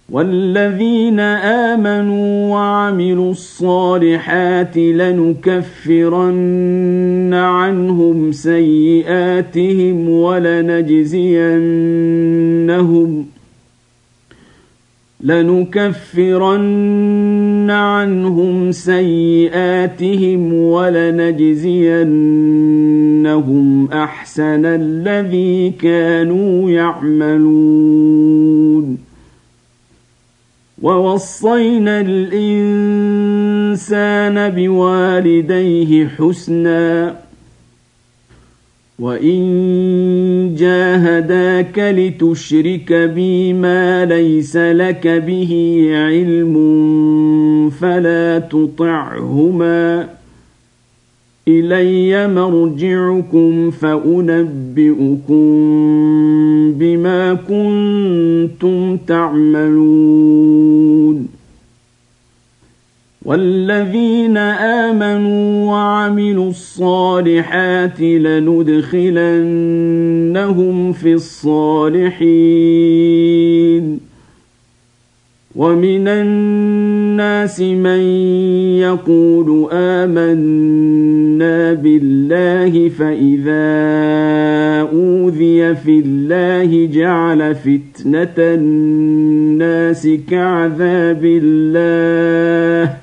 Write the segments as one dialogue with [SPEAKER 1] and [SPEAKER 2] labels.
[SPEAKER 1] والذين آمنوا وعملوا الصالحات لنكفرن عنهم سيئاتهم ولنجزينهم أحسن الذي كانوا يعملون ووصينا الإنسان بوالديه حسنا وإن جاهداك لتشرك بي ما ليس لك به علم فلا تطعهما إلي مرجعكم فأنبئكم بما كنتم تعملون والذين آمنوا وعملوا الصالحات لندخلنهم في الصالحين ومن الناس من يقول آمنا بالله فإذا أوذي في الله جعل فتنة الناس كعذاب الله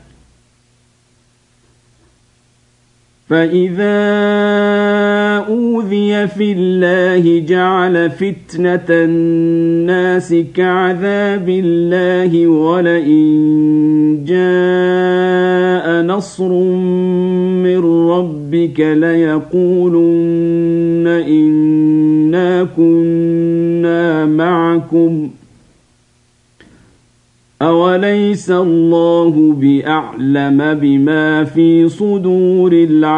[SPEAKER 1] ولئن جاء نصر من ربك ليقولن إنا كنا معكم أوليس الله بأعلم بما في صدور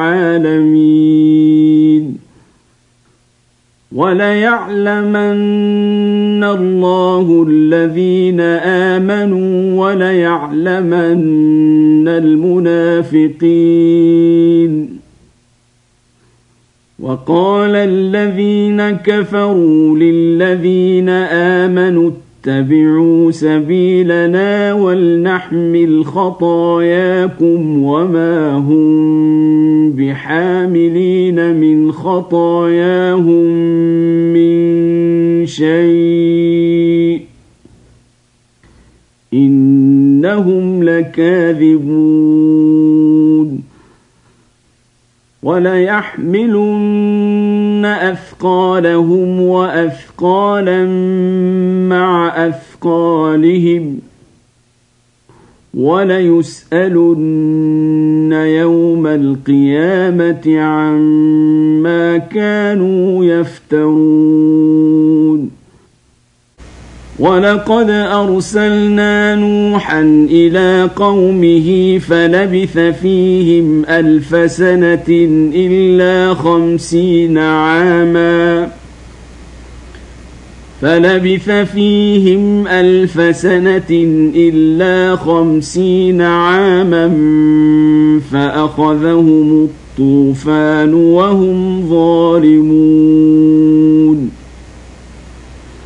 [SPEAKER 1] العالمين وليعلمن الله الذين آمنوا وليعلمن المنافقين وقال الذين كفروا للذين آمنوا اتبعوا سبيلنا ولنحمل خطاياكم وما هم بحاملين من خطاياهم من شيء إنهم لكاذبون وليحملن أثقالهم وأثقالا مع أثقالهم وليسألن يوم القيامة عما كانوا يفترون ولقد أرسلنا نوحا إلى قومه فلبث فيهم 1000 سنة إلا 50 عاما فأخذهم الطوفان وهم ظالمون